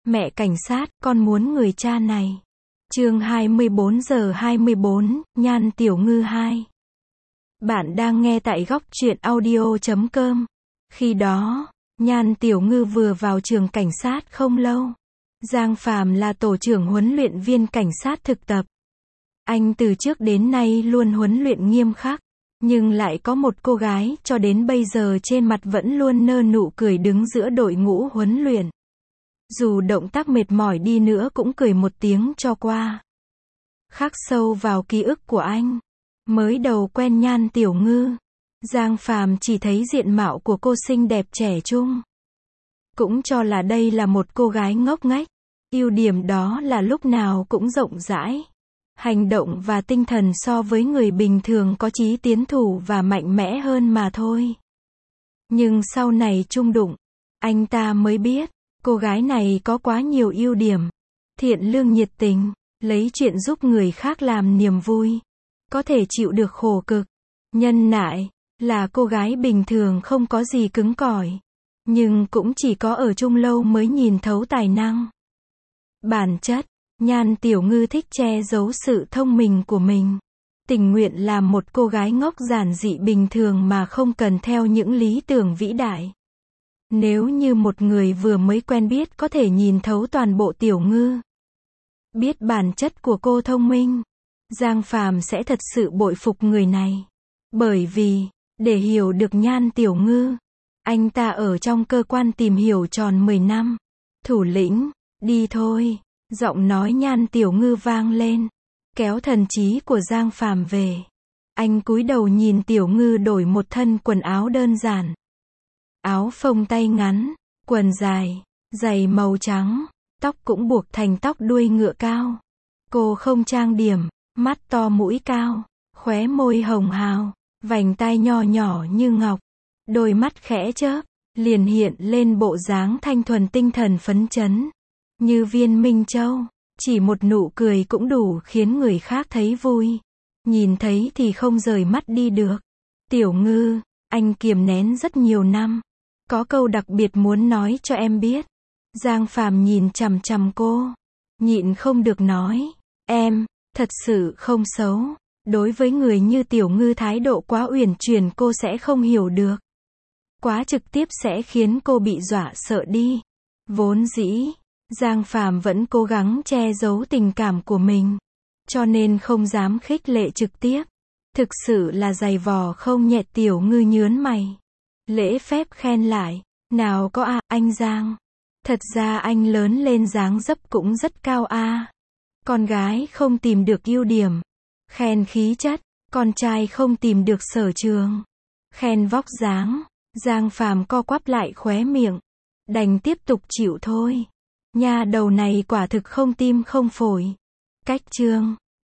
Mẹ cảnh sát, con muốn người cha này. Chương 24:24, Nhan Tiểu Ngư 2. Bạn đang nghe tại góc truyện audio.com. Khi đó, Nhan Tiểu Ngư vừa vào trường cảnh sát không lâu. Giang Phàm là tổ trưởng huấn luyện viên cảnh sát thực tập. Anh từ trước đến nay luôn huấn luyện nghiêm khắc, nhưng lại có một cô gái cho đến bây giờ trên mặt vẫn luôn nở nụ cười đứng giữa đội ngũ huấn luyện. Dù động tác mệt mỏi đi nữa cũng cười một tiếng cho qua. Khắc sâu vào ký ức của anh. Mới đầu quen Nhan Tiểu Ngư, Giang Phàm chỉ thấy diện mạo của cô xinh đẹp trẻ trung. Cũng cho là đây là một cô gái ngốc nghếch. Ưu điểm đó là lúc nào cũng rộng rãi. Hành động và tinh thần so với người bình thường có chí tiến thủ và mạnh mẽ hơn mà thôi. Nhưng sau này chung đụng, anh ta mới biết, cô gái này có quá nhiều ưu điểm. Thiện lương nhiệt tình, lấy chuyện giúp người khác làm niềm vui. Có thể chịu được khổ cực. Nhân nại, là cô gái bình thường không có gì cứng cỏi. Nhưng cũng chỉ có ở chung lâu mới nhìn thấu tài năng. Bản chất, Nhan Tiểu Ngư thích che giấu sự thông minh của mình. Tình nguyện làm một cô gái ngốc giản dị bình thường mà không cần theo những lý tưởng vĩ đại. Nếu như một người vừa mới quen biết có thể nhìn thấu toàn bộ Tiểu Ngư, biết bản chất của cô thông minh, Giang Phàm sẽ thật sự bội phục người này. Bởi vì, để hiểu được Nhan Tiểu Ngư, anh ta ở trong cơ quan tìm hiểu tròn 10 năm. Thủ lĩnh, đi thôi. Giọng nói Nhan Tiểu Ngư vang lên, kéo thần trí của Giang Phàm về. Anh cúi đầu nhìn Tiểu Ngư đổi một thân quần áo đơn giản. Áo phông tay ngắn, quần dài, giày màu trắng, tóc cũng buộc thành tóc đuôi ngựa cao. Cô không trang điểm, mắt to mũi cao, khóe môi hồng hào, vành tai nho nhỏ như ngọc, đôi mắt khẽ chớp, liền hiện lên bộ dáng thanh thuần tinh thần phấn chấn. Như viên minh châu, chỉ một nụ cười cũng đủ khiến người khác thấy vui. Nhìn thấy thì không rời mắt đi được. Tiểu Ngư, anh kiềm nén rất nhiều năm. Có câu đặc biệt muốn nói cho em biết. Giang Phàm nhìn chằm chằm cô. Nhịn không được nói. Em, thật sự không xấu. Đối với người như Tiểu Ngư thái độ quá uyển chuyển cô sẽ không hiểu được. Quá trực tiếp sẽ khiến cô bị dọa sợ đi. Vốn dĩ, Giang Phàm vẫn cố gắng che giấu tình cảm của mình, cho nên không dám khích lệ trực tiếp. Thực sự là dày vò không nhẹ. Tiểu Ngư nhớn mày, lễ phép khen lại, nào có anh Giang. Thật ra anh lớn lên dáng dấp cũng rất cao Con gái không tìm được ưu điểm, khen khí chất, con trai không tìm được sở trường, khen vóc dáng. Giang Phàm co quắp lại khóe miệng, đành tiếp tục chịu thôi. Nha đầu này quả thực không tim không phổi. Cách chương